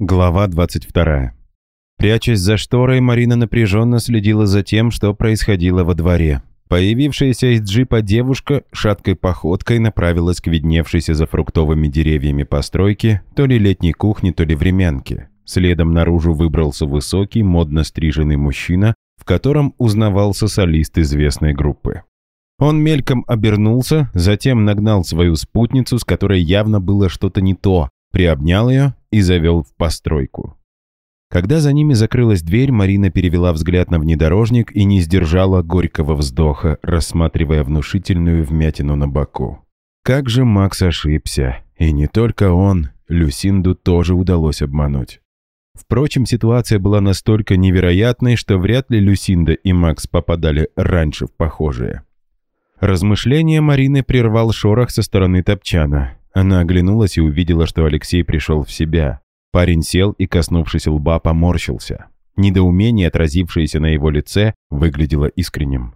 Глава 22. Прячась за шторой, Марина напряженно следила за тем, что происходило во дворе. Появившаяся из джипа девушка шаткой походкой направилась к видневшейся за фруктовыми деревьями постройке, то ли летней кухни, то ли времянки. Следом наружу выбрался высокий, модно стриженный мужчина, в котором узнавался солист известной группы. Он мельком обернулся, затем нагнал свою спутницу, с которой явно было что-то не то, приобнял ее и завел в постройку. Когда за ними закрылась дверь, Марина перевела взгляд на внедорожник и не сдержала горького вздоха, рассматривая внушительную вмятину на боку. Как же Макс ошибся. И не только он, Люсинду тоже удалось обмануть. Впрочем, ситуация была настолько невероятной, что вряд ли Люсинда и Макс попадали раньше в похожее. Размышление Марины прервал шорох со стороны топчана. Она оглянулась и увидела, что Алексей пришел в себя. Парень сел и, коснувшись лба, поморщился. Недоумение, отразившееся на его лице, выглядело искренним.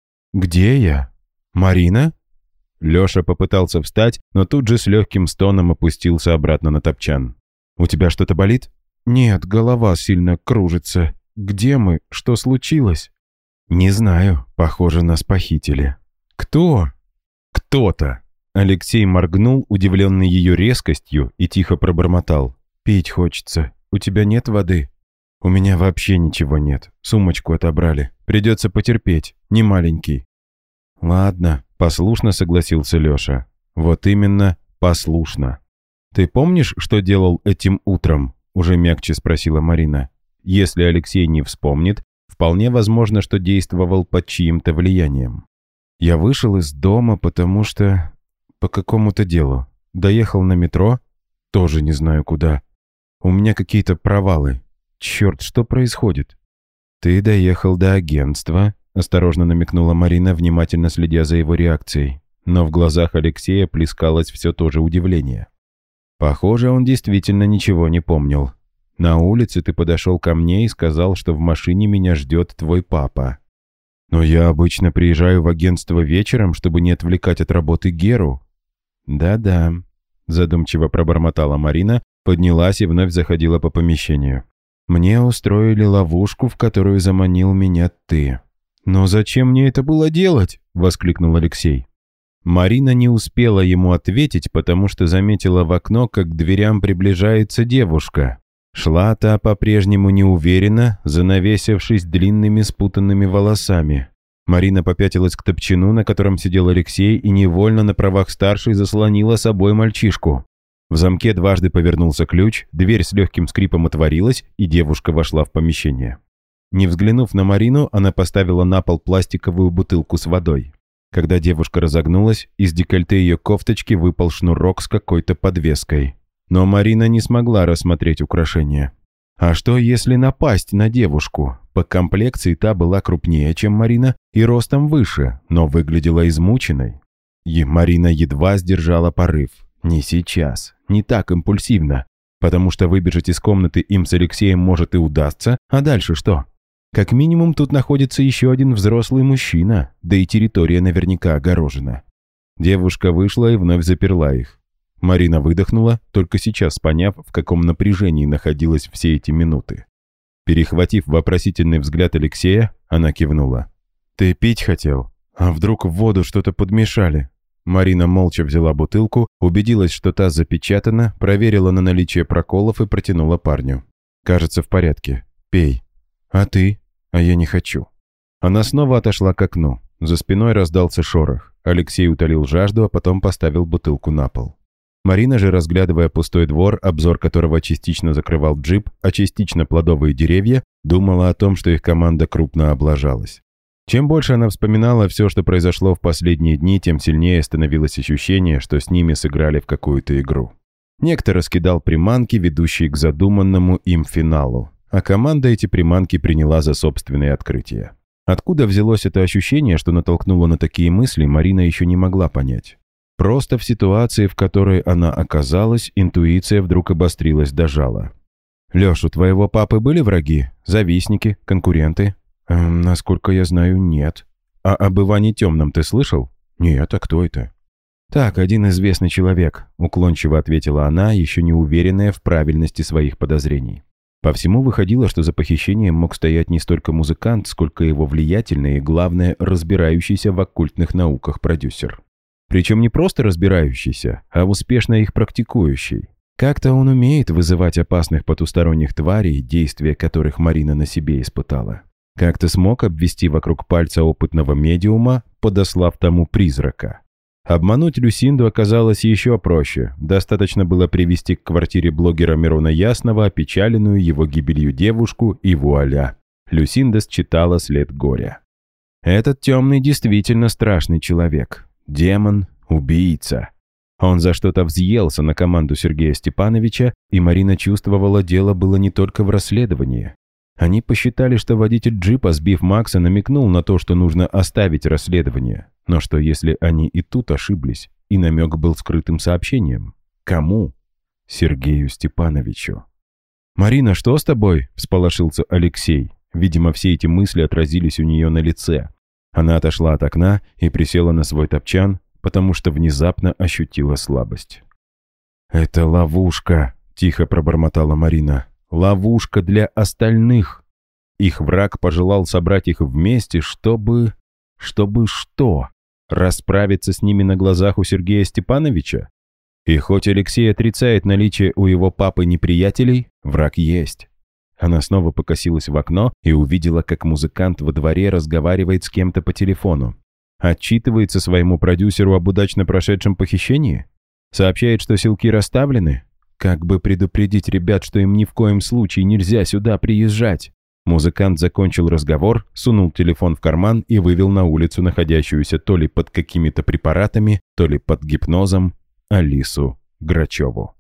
«Где я? Марина?» Леша попытался встать, но тут же с легким стоном опустился обратно на топчан. «У тебя что-то болит?» «Нет, голова сильно кружится. Где мы? Что случилось?» «Не знаю. Похоже, нас похитили». «Кто?» «Кто-то». Алексей моргнул, удивленный ее резкостью, и тихо пробормотал. «Пить хочется. У тебя нет воды?» «У меня вообще ничего нет. Сумочку отобрали. Придется потерпеть. Не маленький». «Ладно», — послушно согласился Леша. «Вот именно, послушно». «Ты помнишь, что делал этим утром?» — уже мягче спросила Марина. Если Алексей не вспомнит, вполне возможно, что действовал под чьим-то влиянием. «Я вышел из дома, потому что... по какому-то делу. Доехал на метро. Тоже не знаю куда. У меня какие-то провалы. Черт, что происходит?» «Ты доехал до агентства», — осторожно намекнула Марина, внимательно следя за его реакцией. Но в глазах Алексея плескалось все то же удивление. Похоже, он действительно ничего не помнил. «На улице ты подошел ко мне и сказал, что в машине меня ждет твой папа. Но я обычно приезжаю в агентство вечером, чтобы не отвлекать от работы Геру». «Да-да», — задумчиво пробормотала Марина, поднялась и вновь заходила по помещению. «Мне устроили ловушку, в которую заманил меня ты». «Но зачем мне это было делать?» — воскликнул Алексей. Марина не успела ему ответить, потому что заметила в окно, как к дверям приближается девушка. Шла та по-прежнему неуверенно, занавесившись длинными спутанными волосами. Марина попятилась к топчану, на котором сидел Алексей, и невольно на правах старшей заслонила собой мальчишку. В замке дважды повернулся ключ, дверь с легким скрипом отворилась, и девушка вошла в помещение. Не взглянув на Марину, она поставила на пол пластиковую бутылку с водой. Когда девушка разогнулась, из декольте ее кофточки выпал шнурок с какой-то подвеской. Но Марина не смогла рассмотреть украшение. А что, если напасть на девушку? По комплекции та была крупнее, чем Марина, и ростом выше, но выглядела измученной. И Марина едва сдержала порыв. Не сейчас, не так импульсивно, потому что выбежать из комнаты им с Алексеем может и удастся, а дальше что? Как минимум тут находится еще один взрослый мужчина, да и территория наверняка огорожена. Девушка вышла и вновь заперла их. Марина выдохнула, только сейчас поняв, в каком напряжении находилась все эти минуты. Перехватив вопросительный взгляд Алексея, она кивнула. «Ты пить хотел? А вдруг в воду что-то подмешали?» Марина молча взяла бутылку, убедилась, что та запечатана, проверила на наличие проколов и протянула парню. «Кажется, в порядке. Пей. А ты? А я не хочу». Она снова отошла к окну. За спиной раздался шорох. Алексей утолил жажду, а потом поставил бутылку на пол. Марина же, разглядывая пустой двор, обзор которого частично закрывал джип, а частично плодовые деревья, думала о том, что их команда крупно облажалась. Чем больше она вспоминала все, что произошло в последние дни, тем сильнее становилось ощущение, что с ними сыграли в какую-то игру. Некто раскидал приманки, ведущие к задуманному им финалу, а команда эти приманки приняла за собственные открытия. Откуда взялось это ощущение, что натолкнуло на такие мысли, Марина еще не могла понять. Просто в ситуации, в которой она оказалась, интуиция вдруг обострилась до жала. «Леш, у твоего папы были враги? Завистники? Конкуренты?» «Насколько я знаю, нет». «А об Иване Темном ты слышал?» «Нет, а кто это?» «Так, один известный человек», — уклончиво ответила она, еще не уверенная в правильности своих подозрений. По всему выходило, что за похищением мог стоять не столько музыкант, сколько его влиятельный и, главное, разбирающийся в оккультных науках продюсер. Причем не просто разбирающийся, а успешно их практикующий. Как-то он умеет вызывать опасных потусторонних тварей, действия которых Марина на себе испытала. Как-то смог обвести вокруг пальца опытного медиума, подослав тому призрака. Обмануть Люсинду оказалось еще проще. Достаточно было привести к квартире блогера Мирона Ясного опечаленную его гибелью девушку, и вуаля. Люсинда считала след горя. Этот темный действительно страшный человек. Демон, убийца. Он за что-то взъелся на команду Сергея Степановича, и Марина чувствовала, дело было не только в расследовании. Они посчитали, что водитель джипа, сбив Макса, намекнул на то, что нужно оставить расследование. Но что если они и тут ошиблись, и намек был скрытым сообщением? Кому? Сергею Степановичу. «Марина, что с тобой?» – всполошился Алексей. Видимо, все эти мысли отразились у нее на лице. Она отошла от окна и присела на свой топчан, потому что внезапно ощутила слабость. «Это ловушка», – тихо пробормотала Марина. «Ловушка для остальных». Их враг пожелал собрать их вместе, чтобы что? Расправиться с ними на глазах у Сергея Степановича? И хоть Алексей отрицает наличие у его папы неприятелей, враг есть. Она снова покосилась в окно и увидела, как музыкант во дворе разговаривает с кем-то по телефону. Отчитывается своему продюсеру об удачно прошедшем похищении? Сообщает, что селки расставлены? Как бы предупредить ребят, что им ни в коем случае нельзя сюда приезжать? Музыкант закончил разговор, сунул телефон в карман и вывел на улицу находящуюся то ли под какими-то препаратами, то ли под гипнозом Алису Грачеву.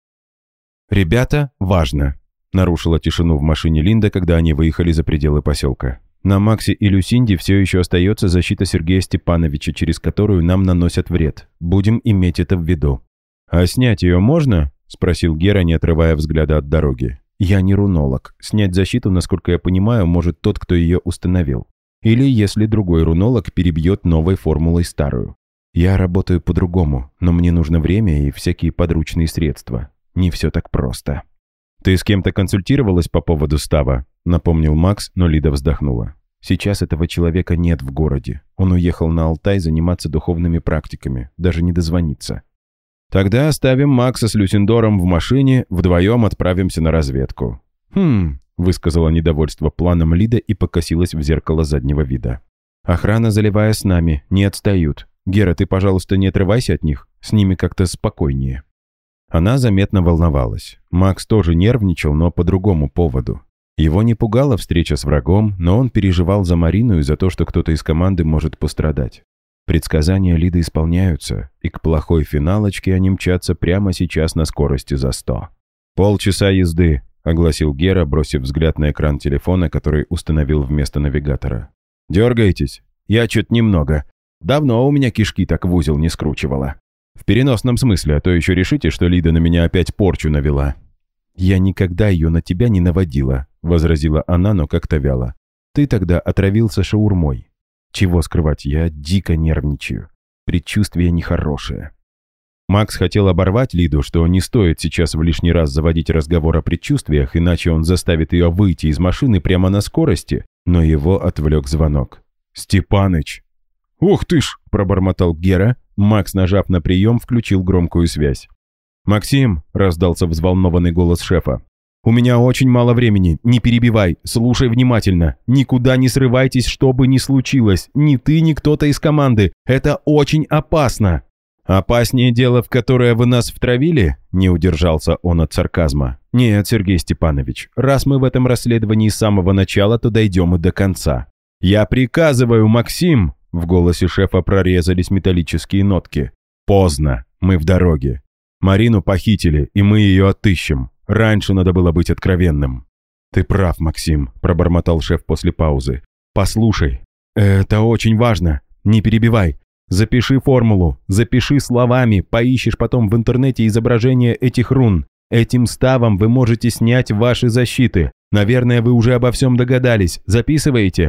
«Ребята, важно!» — нарушила тишину в машине Линда, когда они выехали за пределы поселка. «На Максе и Люсинде все еще остается защита Сергея Степановича, через которую нам наносят вред. Будем иметь это в виду». «А снять ее можно?» — спросил Гера, не отрывая взгляда от дороги. «Я не рунолог. Снять защиту, насколько я понимаю, может тот, кто ее установил. Или если другой рунолог перебьет новой формулой старую. Я работаю по-другому, но мне нужно время и всякие подручные средства. Не все так просто». «Ты с кем-то консультировалась по поводу става?» — напомнил Макс, но Лида вздохнула. «Сейчас этого человека нет в городе. Он уехал на Алтай заниматься духовными практиками, даже не дозвониться». «Тогда оставим Макса с Люсиндором в машине, вдвоем отправимся на разведку». Высказала недовольство планом Лида и покосилась в зеркало заднего вида. «Охрана, заливая с нами, не отстают. Гера, ты, пожалуйста, не отрывайся от них, с ними как-то спокойнее». Она заметно волновалась. Макс тоже нервничал, но по другому поводу. Его не пугала встреча с врагом, но он переживал за Марину и за то, что кто-то из команды может пострадать. Предсказания Лиды исполняются, и к плохой финалочке они мчатся прямо сейчас на скорости за 100. «Полчаса езды», — огласил Гера, бросив взгляд на экран телефона, который установил вместо навигатора. «Дергаетесь? Я чуть немного. Давно у меня кишки так в узел не скручивала. В переносном смысле, а то еще решите, что Лида на меня опять порчу навела». «Я никогда ее на тебя не наводила», — возразила она, но как-то вяло. «Ты тогда отравился шаурмой. Чего скрывать, я дико нервничаю. Предчувствие нехорошее». Макс хотел оборвать Лиду, что не стоит сейчас в лишний раз заводить разговор о предчувствиях, иначе он заставит ее выйти из машины прямо на скорости, но его отвлек звонок. «Степаныч!» «Ух ты ж!» – пробормотал Гера. Макс, нажав на прием, включил громкую связь. «Максим!» – раздался взволнованный голос шефа. «У меня очень мало времени. Не перебивай. Слушай внимательно. Никуда не срывайтесь, что бы ни случилось. Ни ты, ни кто-то из команды. Это очень опасно». «Опаснее дело, в которое вы нас втравили?» – не удержался он от сарказма. «Нет, Сергей Степанович, раз мы в этом расследовании с самого начала, то дойдем и до конца». «Я приказываю, Максим!» – в голосе шефа прорезались металлические нотки. «Поздно. Мы в дороге. Марину похитили, и мы ее отыщем. Раньше надо было быть откровенным». «Ты прав, Максим», – пробормотал шеф после паузы. «Послушай, это очень важно. Не перебивай. Запиши формулу, запиши словами, поищешь потом в интернете изображение этих рун. Этим ставом вы можете снять ваши защиты. Наверное, вы уже обо всем догадались. Записываете?»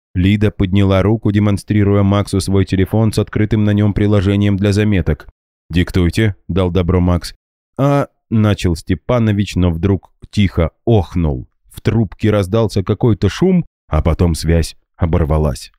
Лида подняла руку, демонстрируя Максу свой телефон с открытым на нем приложением для заметок. «Диктуйте», — дал добро Макс. Начал Степанович, но вдруг тихо охнул. В трубке раздался какой-то шум, а потом связь оборвалась.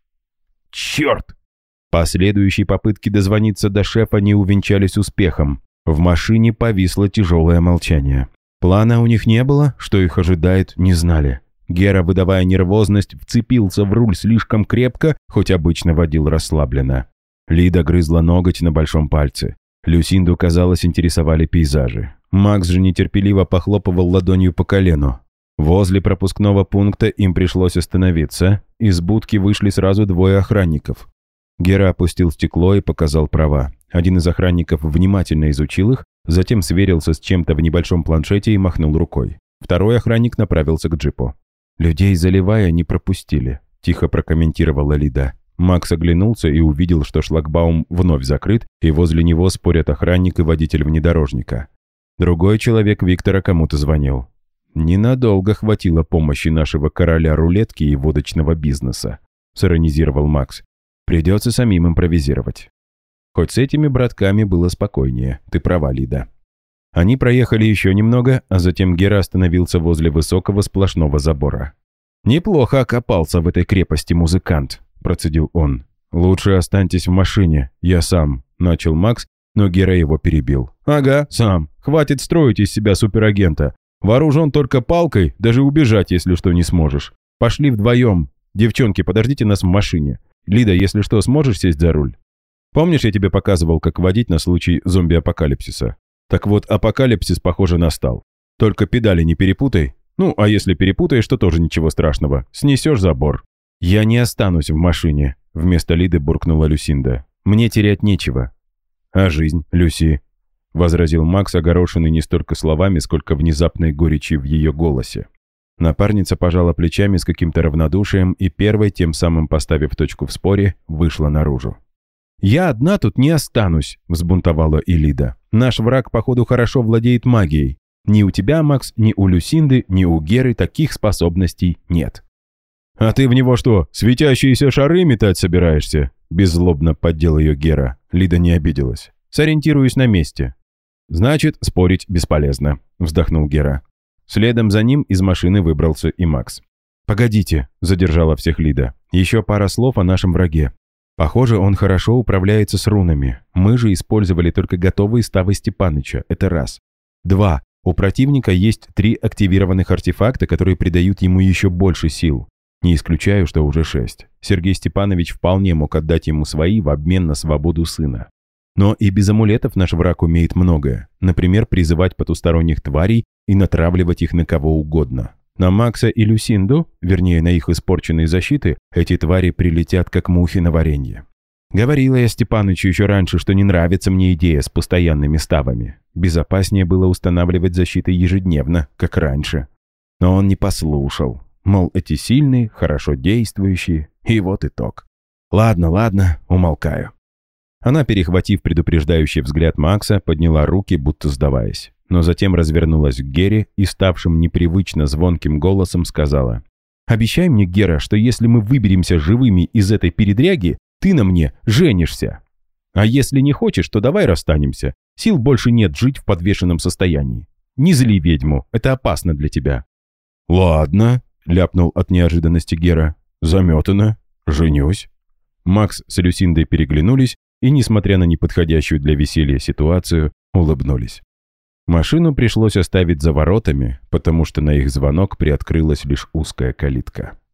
«Черт!» Последующие попытки дозвониться до шефа не увенчались успехом. В машине повисло тяжелое молчание. Плана у них не было, что их ожидает, не знали. Гера, выдавая нервозность, вцепился в руль слишком крепко, хоть обычно водил расслабленно. Лида грызла ноготь на большом пальце. Люсинду, казалось, интересовали пейзажи. Макс же нетерпеливо похлопывал ладонью по колену. Возле пропускного пункта им пришлось остановиться. Из будки вышли сразу двое охранников. Гера опустил стекло и показал права. Один из охранников внимательно изучил их, затем сверился с чем-то в небольшом планшете и махнул рукой. Второй охранник направился к джипу. «Людей заливая не пропустили», – тихо прокомментировала Лида. Макс оглянулся и увидел, что шлагбаум вновь закрыт, и возле него спорят охранник и водитель внедорожника. Другой человек Виктора кому-то звонил. «Ненадолго хватило помощи нашего короля рулетки и водочного бизнеса», – сиронизировал Макс. «Придется самим импровизировать». Хоть с этими братками было спокойнее, ты права, Лида. Они проехали еще немного, а затем Гера остановился возле высокого сплошного забора. «Неплохо окопался в этой крепости музыкант», – процедил он. «Лучше останьтесь в машине, я сам», – начал Макс, но Гера его перебил. «Ага, сам. Хватит строить из себя суперагента. Вооружен только палкой, даже убежать, если что, не сможешь. Пошли вдвоем. Девчонки, подождите нас в машине. Лида, если что, сможешь сесть за руль? Помнишь, я тебе показывал, как водить на случай зомби-апокалипсиса? Так вот, апокалипсис, похоже, настал. Только педали не перепутай. Ну, а если перепутаешь, то тоже ничего страшного. Снесешь забор». «Я не останусь в машине», — вместо Лиды буркнула Люсинда. «Мне терять нечего». «А жизнь, Люси?» — возразил Макс, огорошенный не столько словами, сколько внезапной горечью в ее голосе. Напарница пожала плечами с каким-то равнодушием и первой, тем самым поставив точку в споре, вышла наружу. «Я одна тут не останусь», — взбунтовала и Лида. «Наш враг, походу, хорошо владеет магией. Ни у тебя, Макс, ни у Люсинды, ни у Геры таких способностей нет». «А ты в него что, светящиеся шары метать собираешься?» — беззлобно поддел ее Гера. Лида не обиделась. «Сориентируюсь на месте». «Значит, спорить бесполезно», — вздохнул Гера. Следом за ним из машины выбрался и Макс. «Погодите», — задержала всех Лида. «Еще пара слов о нашем враге. Похоже, он хорошо управляется с рунами. Мы же использовали только готовые ставы Степаныча. Это раз. 2. У противника есть 3 активированных артефакта, которые придают ему еще больше сил. Не исключаю, что уже 6. Сергей Степанович вполне мог отдать ему свои в обмен на свободу сына. Но и без амулетов наш враг умеет многое. Например, призывать потусторонних тварей и натравливать их на кого угодно. На Макса и Люсинду, вернее, на их испорченные защиты, эти твари прилетят как мухи на варенье. Говорила я Степанычу еще раньше, что не нравится мне идея с постоянными ставами. Безопаснее было устанавливать защиты ежедневно, как раньше. Но он не послушал. Мол, эти сильные, хорошо действующие, и вот итог. Ладно, умолкаю. Она, перехватив предупреждающий взгляд Макса, подняла руки, будто сдаваясь. Но затем развернулась к Гере и, ставшим непривычно звонким голосом, сказала: «Обещай мне, Гера, что если мы выберемся живыми из этой передряги, ты на мне женишься. А если не хочешь, то давай расстанемся. Сил больше нет жить в подвешенном состоянии. Не зли ведьму, это опасно для тебя». «Ладно», — ляпнул от неожиданности Гера. «Заметано. Женюсь». Макс с Люсиндой переглянулись и, несмотря на неподходящую для веселья ситуацию, улыбнулись. Машину пришлось оставить за воротами, потому что на их звонок приоткрылась лишь узкая калитка.